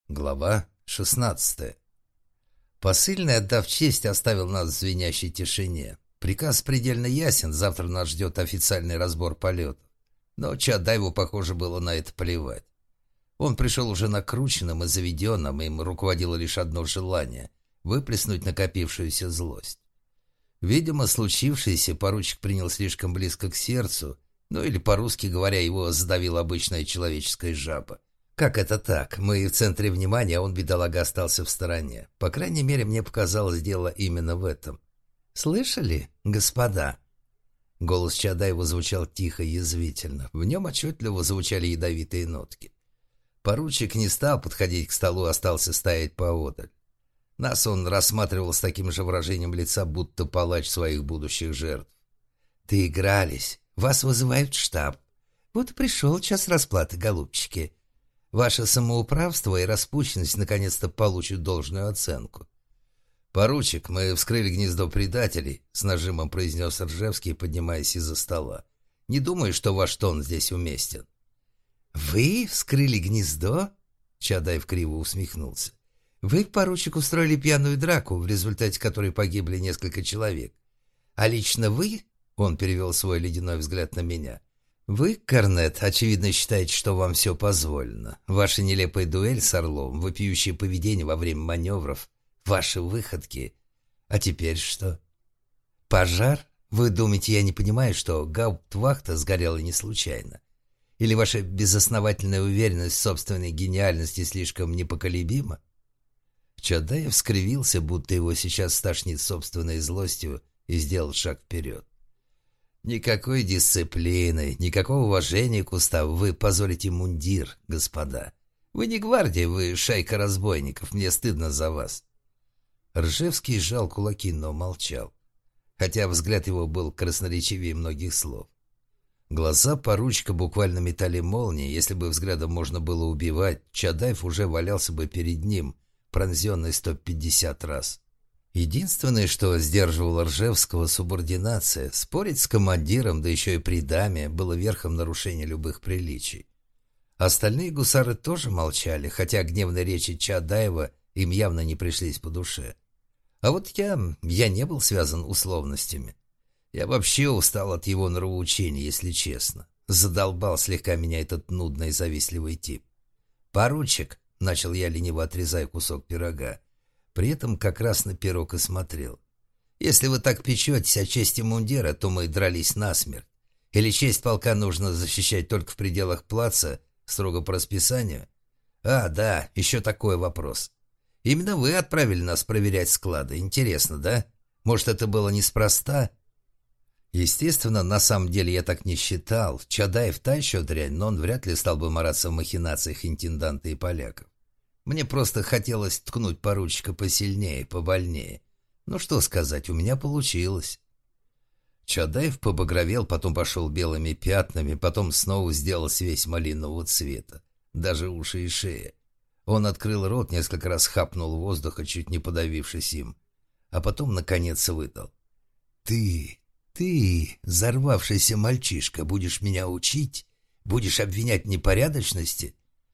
Глава 16. Посыльный, отдав честь, оставил нас в звенящей тишине. Приказ предельно ясен, завтра нас ждет официальный разбор полетов. Но Чадаеву, похоже, было на это плевать. Он пришел уже накрученным и заведенным, им руководило лишь одно желание — выплеснуть накопившуюся злость. Видимо, случившееся поручик принял слишком близко к сердцу, ну или, по-русски говоря, его задавила обычная человеческая жаба. Как это так? Мы в центре внимания, а он, бедолага, остался в стороне. По крайней мере, мне показалось, дело именно в этом. «Слышали, господа?» Голос Чадаева звучал тихо и язвительно. В нем отчетливо звучали ядовитые нотки. Поручик не стал подходить к столу, остался стоять поодаль. Нас он рассматривал с таким же выражением лица, будто палач своих будущих жертв. «Доигрались. Вас вызывают в штаб. Вот и пришел час расплаты, голубчики. Ваше самоуправство и распущенность наконец-то получат должную оценку». «Поручик, мы вскрыли гнездо предателей», — с нажимом произнес Ржевский, поднимаясь из-за стола. «Не думаю, что ваш тон здесь уместен». «Вы вскрыли гнездо?» — Чадаев криво усмехнулся. «Вы, поручик, устроили пьяную драку, в результате которой погибли несколько человек. А лично вы...» — он перевел свой ледяной взгляд на меня. «Вы, Корнет, очевидно считаете, что вам все позволено. Ваша нелепая дуэль с Орловым, вопиющее поведение во время маневров, ваши выходки. А теперь что? Пожар? Вы думаете, я не понимаю, что гауптвахта сгорела не случайно? Или ваша безосновательная уверенность в собственной гениальности слишком непоколебима?» Чадаев скривился, будто его сейчас стошнит собственной злостью, и сделал шаг вперед. «Никакой дисциплины, никакого уважения к уставу. Вы позорите мундир, господа. Вы не гвардия, вы шайка разбойников. Мне стыдно за вас». Ржевский сжал кулаки, но молчал, хотя взгляд его был красноречивее многих слов. Глаза поручика буквально метали молнии. Если бы взглядом можно было убивать, Чадаев уже валялся бы перед ним, пронзенный 150 раз. Единственное, что сдерживало Ржевского — субординация. Спорить с командиром, да еще и при даме, было верхом нарушения любых приличий. Остальные гусары тоже молчали, хотя гневные речи Чадаева им явно не пришлись по душе. А вот я не был связан условностями. Я вообще устал от его нравоучений, если честно. Задолбал слегка меня этот нудный завистливый тип. «Поручик», — начал я, лениво отрезая кусок пирога, при этом как раз на пирог и смотрел. «Если вы так печетесь о чести мундира, то мы дрались насмерть. Или честь полка нужно защищать только в пределах плаца, строго по расписанию? А, да, еще такой вопрос. Именно вы отправили нас проверять склады. Интересно, да? Может, это было неспроста?» Естественно, на самом деле я так не считал. Чадаев та еще дрянь, но он вряд ли стал бы мараться в махинациях интенданта и поляков. Мне просто хотелось ткнуть поручика посильнее, побольнее. Ну что сказать, у меня получилось. Чадаев побагровел, потом пошел белыми пятнами, потом снова сделался весь малинового цвета. Даже уши и шея. Он открыл рот, несколько раз хапнул воздуха, чуть не подавившись им. А потом, наконец, выдал. Ты, взорвавшийся мальчишка, будешь меня учить? Будешь обвинять в непорядочности?»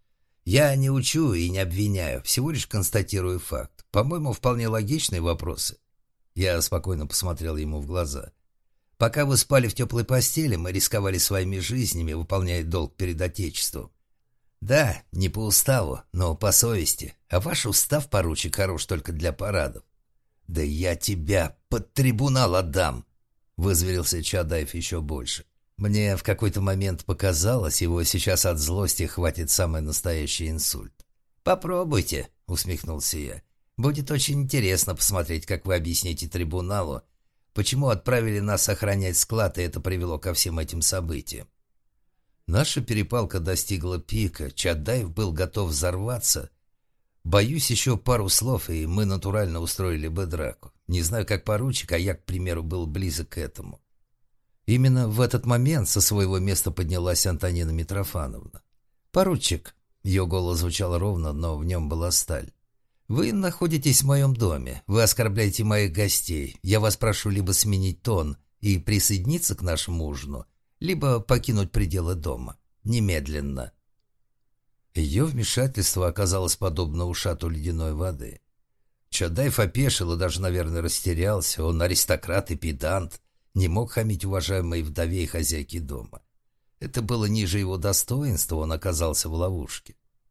«Я не учу и не обвиняю, всего лишь констатирую факт. По-моему, вполне логичные вопросы». Я спокойно посмотрел ему в глаза. «Пока вы спали в теплой постели, мы рисковали своими жизнями, выполняя долг перед Отечеством. Да, не по уставу, но по совести. А ваш устав, поручик, хорош только для парадов». «Да я тебя под трибунал отдам!» — вызверился Чадаев еще больше. Мне в какой-то момент показалось, его сейчас от злости хватит самый настоящий инсульт. «Попробуйте», — усмехнулся я. «Будет очень интересно посмотреть, как вы объясните трибуналу, почему отправили нас охранять склад, и это привело ко всем этим событиям». Наша перепалка достигла пика, Чадаев был готов взорваться. Боюсь, еще пару слов, и мы натурально устроили бы драку. Не знаю, как поручик, а я, к примеру, был близок к этому. Именно в этот момент со своего места поднялась Антонина Митрофановна. «Поручик», — ее голос звучал ровно, но в нем была сталь, — «вы находитесь в моем доме, вы оскорбляете моих гостей. Я вас прошу либо сменить тон и присоединиться к нашему ужину, либо покинуть пределы дома. Немедленно». Ее вмешательство оказалось подобно ушату ледяной воды. Чадаев опешил и даже, наверное, растерялся. Он аристократ и педант, не мог хамить уважаемой вдове и хозяйке дома. Это было ниже его достоинства, он оказался в ловушке.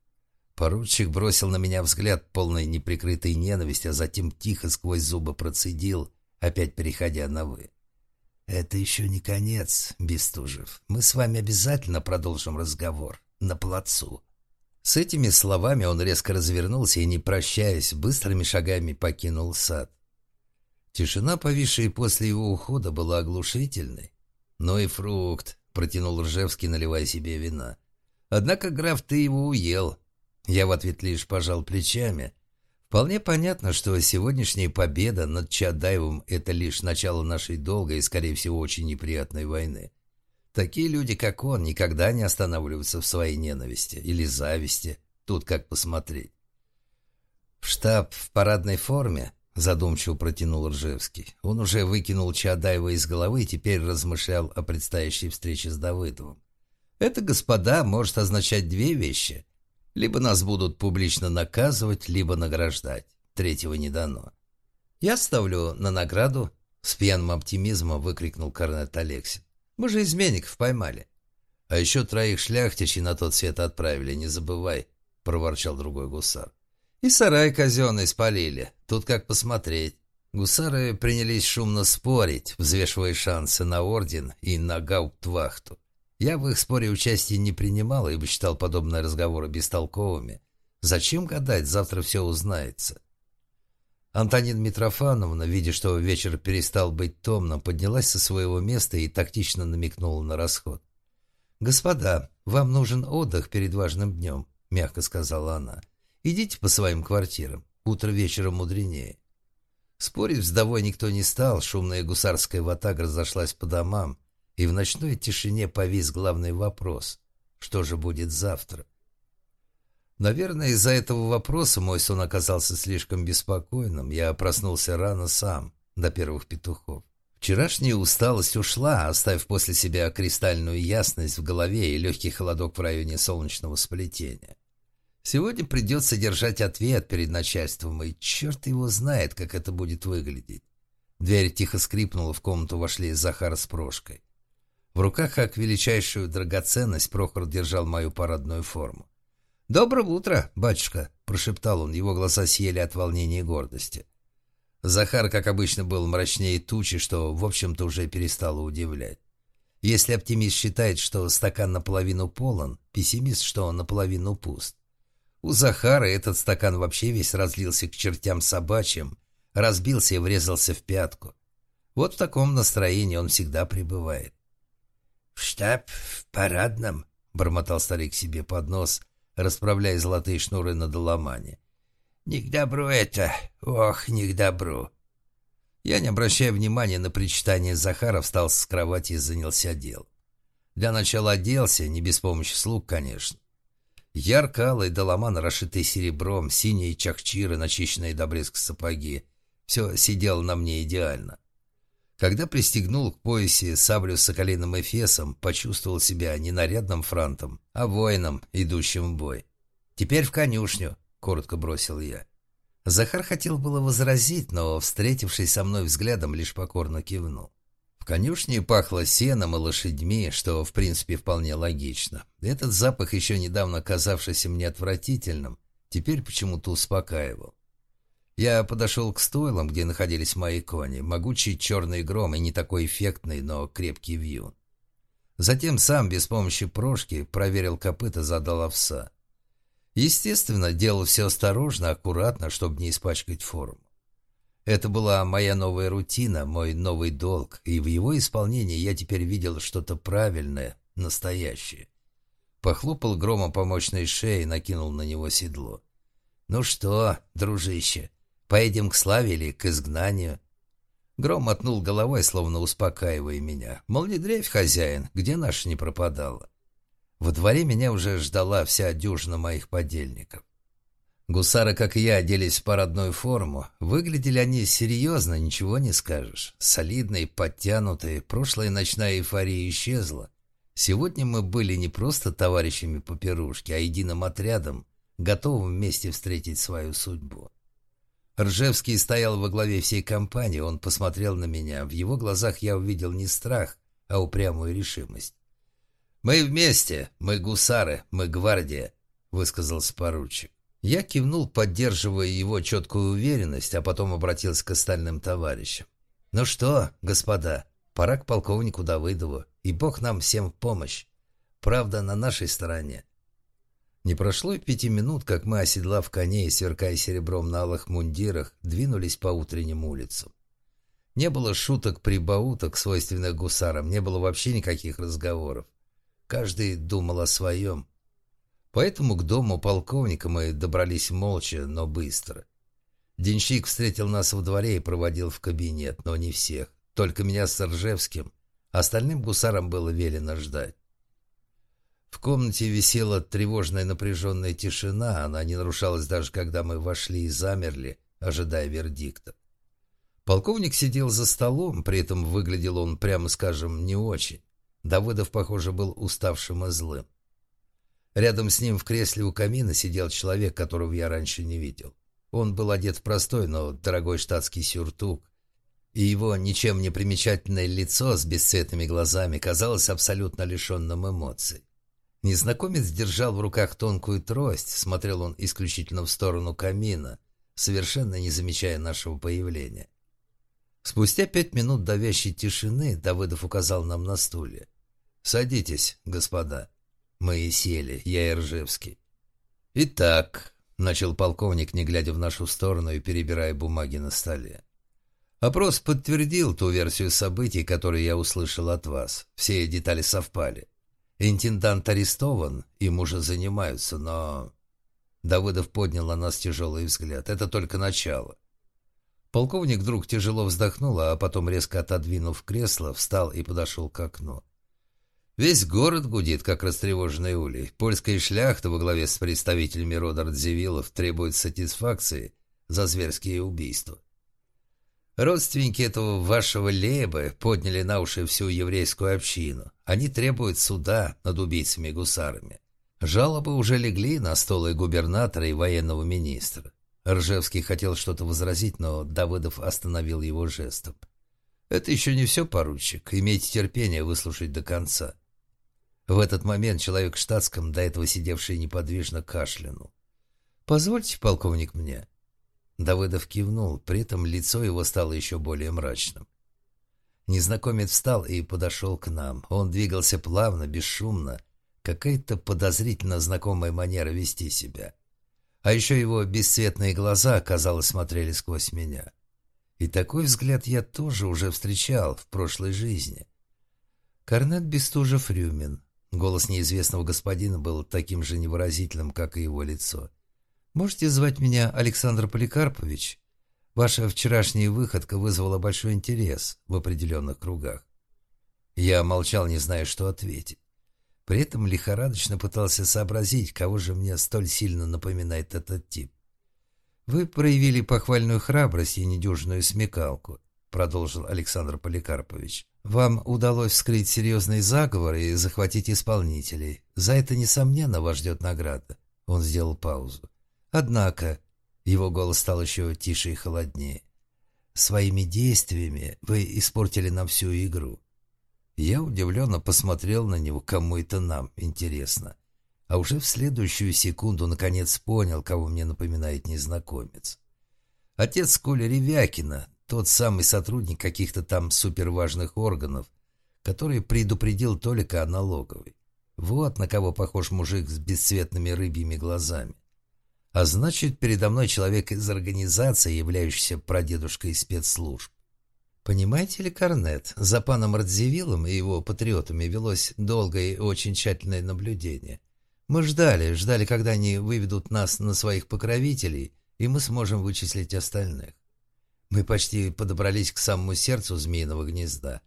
Поручик бросил на меня взгляд, полный неприкрытой ненависти, а затем тихо сквозь зубы процедил, опять переходя на «вы». «Это еще не конец, Бестужев. Мы с вами обязательно продолжим разговор на плацу». С этими словами он резко развернулся и, не прощаясь, быстрыми шагами покинул сад. Тишина, повисшая после его ухода, была оглушительной. «Ну и фрукт», — протянул Ржевский, наливая себе вина. «Однако, граф, ты его уел». Я в ответ лишь пожал плечами. Вполне понятно, что сегодняшняя победа над Чадаевым — это лишь начало нашей долгой и, скорее всего, очень неприятной войны. Такие люди, как он, никогда не останавливаются в своей ненависти или зависти. Тут как посмотреть. «В штаб в парадной форме», — задумчиво протянул Ржевский. Он уже выкинул Чадаева из головы и теперь размышлял о предстоящей встрече с Давыдовым. «Это, господа, может означать две вещи. Либо нас будут публично наказывать, либо награждать. Третьего не дано». «Я ставлю на награду», — с пьяным оптимизмом выкрикнул корнет Алексин. «Мы же изменников поймали». «А еще 3 шляхтичей на тот свет отправили, не забывай», — проворчал другой гусар. «И сарай казенный спалили. Тут как посмотреть». Гусары принялись шумно спорить, взвешивая шансы на орден и на гауптвахту. Я в их споре участия не принимал, ибо считал подобные разговоры бестолковыми. Зачем гадать, завтра все узнается. Антонина Митрофановна, видя, что вечер перестал быть томным, поднялась со своего места и тактично намекнула на расход. «Господа, вам нужен отдых перед важным днем», — мягко сказала она. «Идите по своим квартирам. Утро вечером мудренее». Спорить с вдовой никто не стал, шумная гусарская ватага разошлась по домам, и в ночной тишине повис главный вопрос: что же будет завтра? Наверное, из-за этого вопроса мой сон оказался слишком беспокойным. Я проснулся рано сам, до первых петухов. Вчерашняя усталость ушла, оставив после себя кристальную ясность в голове и легкий холодок в районе солнечного сплетения. Сегодня придется держать ответ перед начальством, и черт его знает, как это будет выглядеть. Дверь тихо скрипнула, в комнату вошли Захар с Прошкой. В руках, как величайшую драгоценность, Прохор держал мою парадную форму. «Доброе утро, батюшка!» — прошептал он, его глаза сияли от волнения и гордости. Захар, как обычно, был мрачнее тучи, что, в общем-то, уже перестало удивлять. Если оптимист считает, что стакан наполовину полон, пессимист, что он наполовину пуст. У Захара этот стакан вообще весь разлился к чертям собачьим, разбился и врезался в пятку. Вот в таком настроении он всегда пребывает. «В штаб, в парадном», — бормотал старик себе под нос, расправляя золотые шнуры на доломане. «Не к добру это, ох, не к добру». Я, не обращая внимания на причитание Захара, встал с кровати и занялся делом. Для начала оделся, не без помощи слуг, конечно. Ярко-алый доломан, расшитый серебром, синие чахчиры, начищенные до блеска сапоги. Все сидело на мне идеально. Когда пристегнул к поясе саблю с соколиным эфесом, почувствовал себя не нарядным франтом, а воином, идущим в бой. «Теперь в конюшню», — коротко бросил я. Захар хотел было возразить, но, встретившись со мной взглядом, лишь покорно кивнул. В конюшне пахло сеном и лошадьми, что, в принципе, вполне логично. Этот запах, еще недавно казавшийся мне отвратительным, теперь почему-то успокаивал. Я подошел к стойлам, где находились мои кони, могучий черный гром и не такой эффектный, но крепкий вьюн. Затем сам, без помощи Прошки, проверил копыта, задал овса. Естественно, делал все осторожно, аккуратно, чтобы не испачкать форму. Это была моя новая рутина, мой новый долг, и в его исполнении я теперь видел что-то правильное, настоящее. Похлопал громом по мощной шее и накинул на него седло. «Ну что, дружище, поедем к славе или к изгнанию?» Гром мотнул головой, словно успокаивая меня. Мол, не дрейфь, хозяин, где наша не пропадала? Во дворе меня уже ждала вся дюжина моих подельников. Гусары, как и я, оделись в парадную форму. Выглядели они серьезно, ничего не скажешь. Солидные, подтянутые, прошлая ночная эйфория исчезла. Сегодня мы были не просто товарищами по пирушке, а единым отрядом, готовым вместе встретить свою судьбу. Ржевский стоял во главе всей компании, он посмотрел на меня. В его глазах я увидел не страх, а упрямую решимость. «Мы вместе, мы гусары, мы гвардия», — высказался поручик. Я кивнул, поддерживая его четкую уверенность, а потом обратился к остальным товарищам. «Ну что, господа, пора к полковнику Давыдову, и Бог нам всем в помощь. Правда на нашей стороне». Не прошло и 5 минут, как мы, оседлав коней и сверкая серебром на алых мундирах, двинулись по утренним улицам. Не было шуток-прибауток, свойственных гусарам, не было вообще никаких разговоров. Каждый думал о своем. Поэтому к дому полковника мы добрались молча, но быстро. Денщик встретил нас во дворе и проводил в кабинет, но не всех, только меня с Ржевским. Остальным гусарам было велено ждать. В комнате висела тревожная напряженная тишина, она не нарушалась даже когда мы вошли и замерли, ожидая вердикта. Полковник сидел за столом, при этом выглядел он, прямо скажем, не очень. Давыдов, похоже, был уставшим и злым. Рядом с ним в кресле у камина сидел человек, которого я раньше не видел. Он был одет в простой, но дорогой штатский сюртук, и его ничем не примечательное лицо с бесцветными глазами казалось абсолютно лишенным эмоций. Незнакомец держал в руках тонкую трость, смотрел он исключительно в сторону камина, совершенно не замечая нашего появления. Спустя 5 минут давящей тишины Давыдов указал нам на стулья. «Садитесь, господа». Мы и сели, я и Ржевский. «Итак», — начал полковник, не глядя в нашу сторону и перебирая бумаги на столе. «Опрос подтвердил ту версию событий, которую я услышал от вас. Все детали совпали. Интендант арестован, им уже занимаются, но...» Давыдов поднял на нас тяжелый взгляд. «Это только начало». Полковник вдруг тяжело вздохнул, а потом, резко отодвинув кресло, встал и подошел к окну. «Весь город гудит, как растревоженный улей. Польская шляхта во главе с представителями рода Радзивиллов требует сатисфакции за зверские убийства. Родственники этого вашего Лейбы подняли на уши всю еврейскую общину. Они требуют суда над убийцами-гусарами. Жалобы уже легли на столы губернатора и военного министра». Ржевский хотел что-то возразить, но Давыдов остановил его жестом. «Это еще не все, поручик. Имейте терпение выслушать до конца». В этот момент человек в штатском, до этого сидевший неподвижно, кашлянул. «Позвольте, полковник, мне». Давыдов кивнул, при этом лицо его стало еще более мрачным. Незнакомец встал и подошел к нам. Он двигался плавно, бесшумно, какая-то подозрительно знакомая манера вести себя. А еще его бесцветные глаза, казалось, смотрели сквозь меня. И такой взгляд я тоже уже встречал в прошлой жизни. Корнет Бестужев-Рюмин. Голос неизвестного господина был таким же невыразительным, как и его лицо. «Можете звать меня Александр Поликарпович? Ваша вчерашняя выходка вызвала большой интерес в определенных кругах». Я молчал, не зная, что ответить. При этом лихорадочно пытался сообразить, кого же мне столь сильно напоминает этот тип. «Вы проявили похвальную храбрость и недюжинную смекалку», — продолжил Александр Поликарпович. «Вам удалось вскрыть серьезный заговор и захватить исполнителей. За это, несомненно, вас ждет награда». Он сделал паузу. «Однако...» — его голос стал еще тише и холоднее. «Своими действиями вы испортили нам всю игру». Я удивленно посмотрел на него, кому это нам интересно. А уже в следующую секунду наконец понял, кого мне напоминает незнакомец. Отец Коли Ревякина, тот самый сотрудник каких-то там суперважных органов, который предупредил Толика о налоговой. Вот на кого похож мужик с бесцветными рыбьими глазами. А значит, передо мной человек из организации, являющийся прадедушкой спецслужб. Понимаете ли, Корнет, за паном Радзивиллом и его патриотами велось долгое и очень тщательное наблюдение. Мы ждали, когда они выведут нас на своих покровителей, и мы сможем вычислить остальных. Мы почти подобрались к самому сердцу змеиного гнезда.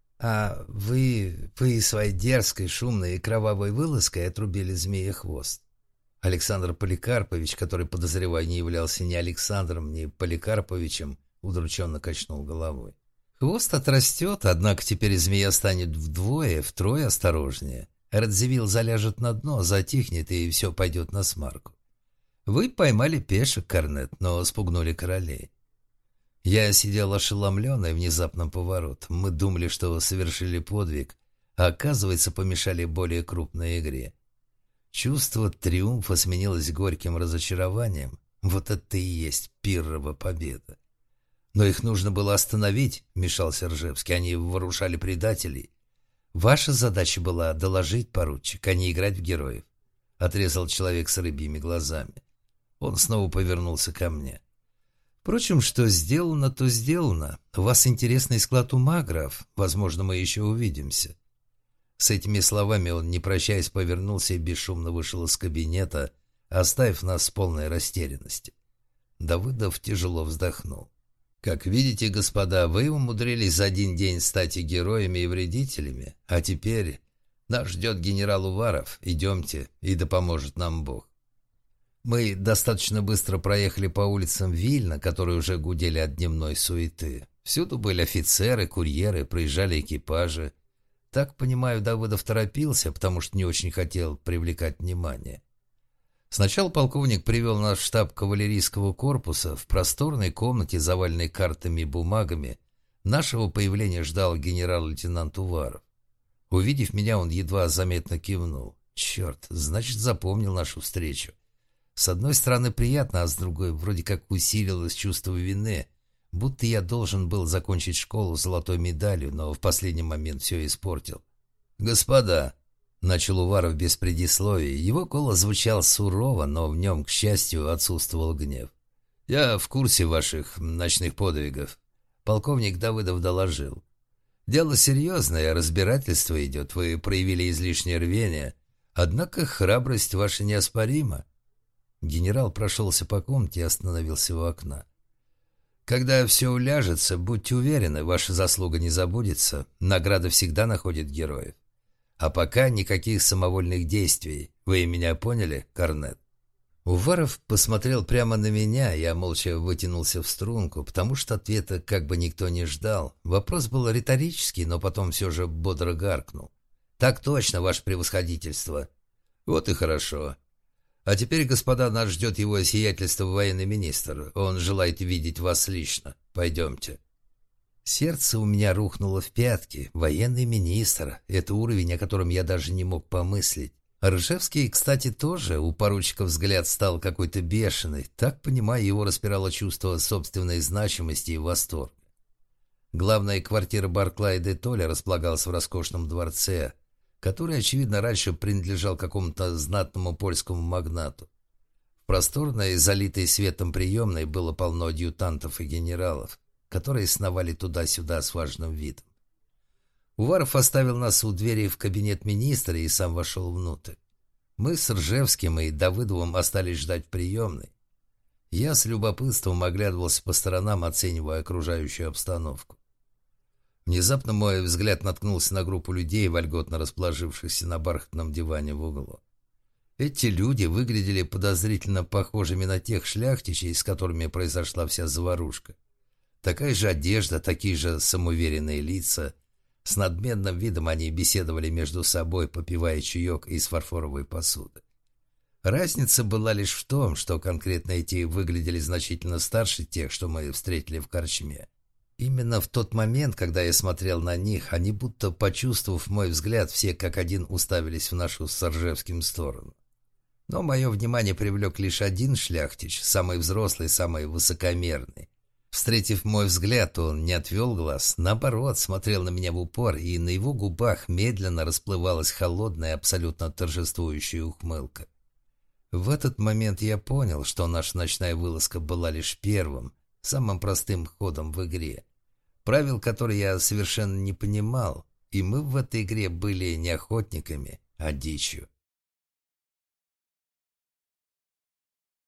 А вы своей дерзкой, шумной и кровавой вылазкой отрубили змея хвост. Александр Поликарпович, который, подозреваю, не являлся ни Александром, ни Поликарповичем, удрученно качнул головой. Хвост отрастет, однако теперь змея станет втрое осторожнее. Радзивилл заляжет на дно, затихнет, и все пойдет на смарку. Вы поймали пешек, Корнет, но спугнули королей. Я сидел ошеломленный внезапным поворотом. Мы думали, что совершили подвиг, а оказывается, помешали более крупной игре. Чувство триумфа сменилось горьким разочарованием. Вот это и есть пиррова победа. Но их нужно было остановить, вмешался Ржевский. Они вооружали предателей. Ваша задача была доложить, поручик, а не играть в героев. Отрезал человек с рыбьими глазами. Он снова повернулся ко мне. Впрочем, что сделано, то сделано. У вас интересный склад ума, граф. Возможно, мы еще увидимся. С этими словами он, не прощаясь, повернулся и бесшумно вышел из кабинета, оставив нас в полной растерянности. Давыдов тяжело вздохнул. «Как видите, господа, вы умудрились за один день стать и героями, и вредителями, а теперь нас ждет генерал Уваров. Идемте, и да поможет нам Бог». Мы достаточно быстро проехали по улицам Вильна, которые уже гудели от дневной суеты. Всюду были офицеры, курьеры, проезжали экипажи. Так, понимаю, Давыдов торопился, потому что не очень хотел привлекать внимание. Сначала полковник привел нас в штаб кавалерийского корпуса. В просторной комнате, заваленной картами и бумагами, нашего появления ждал генерал-лейтенант Уваров. Увидев меня, он едва заметно кивнул. Черт, значит, запомнил нашу встречу. С одной стороны приятно, а с другой вроде как усилилось чувство вины, будто я должен был закончить школу с золотой медалью, но в последний момент все испортил. «Господа!» — начал Уваров без предисловий. Его голос звучал сурово, но в нем, к счастью, отсутствовал гнев. «Я в курсе ваших ночных подвигов», — полковник Давыдов доложил. «Дело серьезное, разбирательство идет, вы проявили излишнее рвение, однако храбрость ваша неоспорима». Генерал прошелся по комнате и остановился у окна. «Когда все уляжется, будьте уверены, ваша заслуга не забудется, награда всегда находит героев. А пока никаких самовольных действий. Вы меня поняли, Корнет?» Уваров посмотрел прямо на меня, я молча вытянулся в струнку, потому что ответа как бы никто не ждал. Вопрос был риторический, но потом все же бодро гаркнул. «Так точно, ваше превосходительство». «Вот и хорошо. А теперь, господа, нас ждет его сиятельство военный министр. Он желает видеть вас лично. Пойдемте». Сердце у меня рухнуло в пятки. Военный министр — это уровень, о котором я даже не мог помыслить. Ржевский, кстати, тоже. У поручика взгляд стал какой-то бешеный. Так, понимаю, его распирало чувство собственной значимости и восторга. Главная квартира Барклая де Толля располагалась в роскошном дворце, который, очевидно, раньше принадлежал какому-то знатному польскому магнату. В просторной, залитой светом приемной было полно адъютантов и генералов, которые сновали туда-сюда с важным видом. Уваров оставил нас у двери в кабинет министра и сам вошел внутрь. Мы с Ржевским и Давыдовым остались ждать в приемной. Я с любопытством оглядывался по сторонам, оценивая окружающую обстановку. Внезапно мой взгляд наткнулся на группу людей, вольготно расположившихся на бархатном диване в углу. Эти люди выглядели подозрительно похожими на тех шляхтичей, с которыми произошла вся заварушка. Такая же одежда, такие же самоуверенные лица. С надменным видом они беседовали между собой, попивая чаек из фарфоровой посуды. Разница была лишь в том, что конкретно эти выглядели значительно старше тех, что мы встретили в корчме. Именно в тот момент, когда я смотрел на них, они, будто почувствовав мой взгляд, все как один уставились в нашу с Ржевским сторону. Но мое внимание привлек лишь один шляхтич, самый взрослый, самый высокомерный. Встретив мой взгляд, он не отвел глаз, наоборот, смотрел на меня в упор, и на его губах медленно расплывалась холодная, абсолютно торжествующая ухмылка. В этот момент я понял, что наша ночная вылазка была лишь первым, самым простым ходом в игре, правил которой я совершенно не понимал, и мы в этой игре были не охотниками, а дичью.